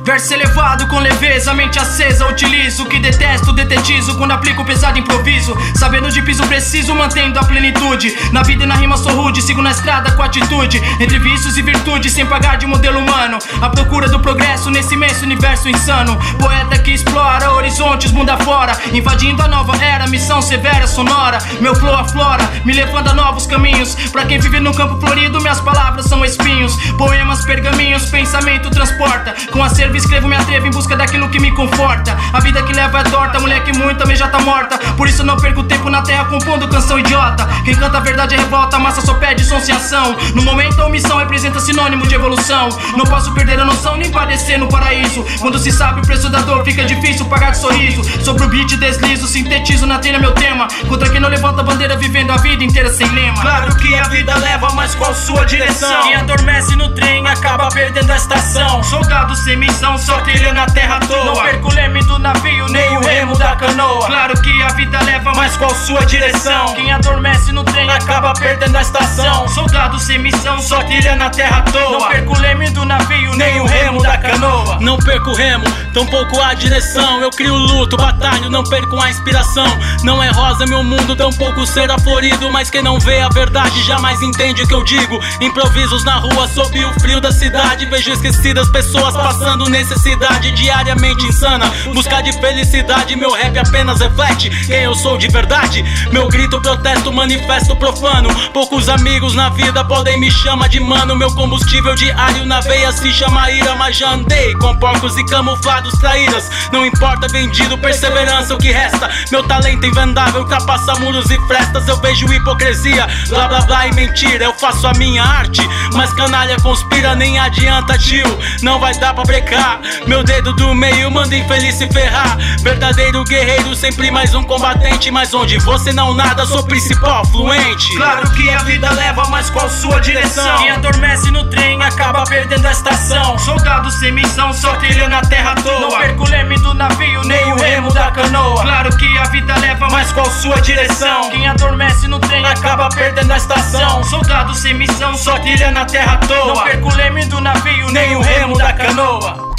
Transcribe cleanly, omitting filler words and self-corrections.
Verso elevado com leveza, mente acesa, utilizo o que detesto, detetizo quando aplico pesado improviso. Sabendo de piso preciso, mantendo a plenitude. Na vida e na rima sou rude, sigo na estrada com atitude. Entre vícios e virtudes, sem pagar de modelo humano. A procura do progresso nesse imenso universo insano. Poeta que explora horizontes, mundo afora. Invadindo a nova era, missão severa, sonora. Meu flow aflora, me levando a novos caminhos. Pra quem vive num campo florido, minhas palavras são espinhos. Poemas, pergaminhos, pensamento transporta. Com acervo escrevo, me atrevo em busca daquilo que me conforta. A vida que leva é torta, mulher que muito também já tá morta. Por isso não perco tempo na terra compondo canção idiota. Quem canta a verdade é revolta, a massa só pede som sem ação. No momento a omissão representa sinônimo de evolução. Não posso perder a noção nem padecer no paraíso. Quando se sabe o preço da dor fica difícil pagar de sorriso. Sobre o beat deslizo, sintetizo na trilha meu tema. Contra quem não levanta a bandeira vivendo a vida inteira sem lema. Claro que a vida leva, mas qual sua direção? Quem adormece no trem acaba perdendo a estação. Soldado sem missão, só trilha na terra à toa. Não perco o leme do navio, nem o remo da canoa. Claro que a vida leva, mas qual sua direção? Quem adormece no trem acaba perdendo a estação. Soldado sem missão, só trilha na terra à toa. Não perco o leme do navio, nem o remo da canoa. Não perco o remo, tampouco a direção. Eu crio luto, batalho, não perco a inspiração. Não é rosa meu mundo, tampouco será florido. Mas quem não vê a verdade jamais entende o que eu digo. Improvisos na rua sob o frio da cidade. Vejo esquecidas pessoas passando necessidade diariamente insana. Busca de felicidade, meu rap apenas reflete quem eu sou de verdade. Meu grito, protesto, manifesto profano. Poucos amigos na vida podem me chamar de mano. Meu combustível diário na veia se chama ira. Mas já andei com porcos e camuflados traíras. Não importa, vendido, perseverança, o que resta. Meu talento invendável ultrapassa muros e frestas. Eu vejo hipocrisia, blá blá blá e mentira. Eu faço a minha arte, mas canalha conspira. Nem adianta tio, não vai dar pra brecar. Meu dedo do meio manda infeliz se ferrar. Verdadeiro guerreiro, sempre mais um combatente. Mas onde você não nada, sou principal fluente. Claro que a vida leva, mas qual sua direção? Quem adormece no trem acaba perdendo a estação. Soldado sem missão, só trilha na terra à toa. Não perco o leme do navio, nem o remo da canoa. Claro que a vida leva, mas qual sua direção? Quem adormece no trem acaba perdendo a estação. Soldado sem missão, só trilha na terra à toa. Não perco o leme do navio, nem o remo da canoa.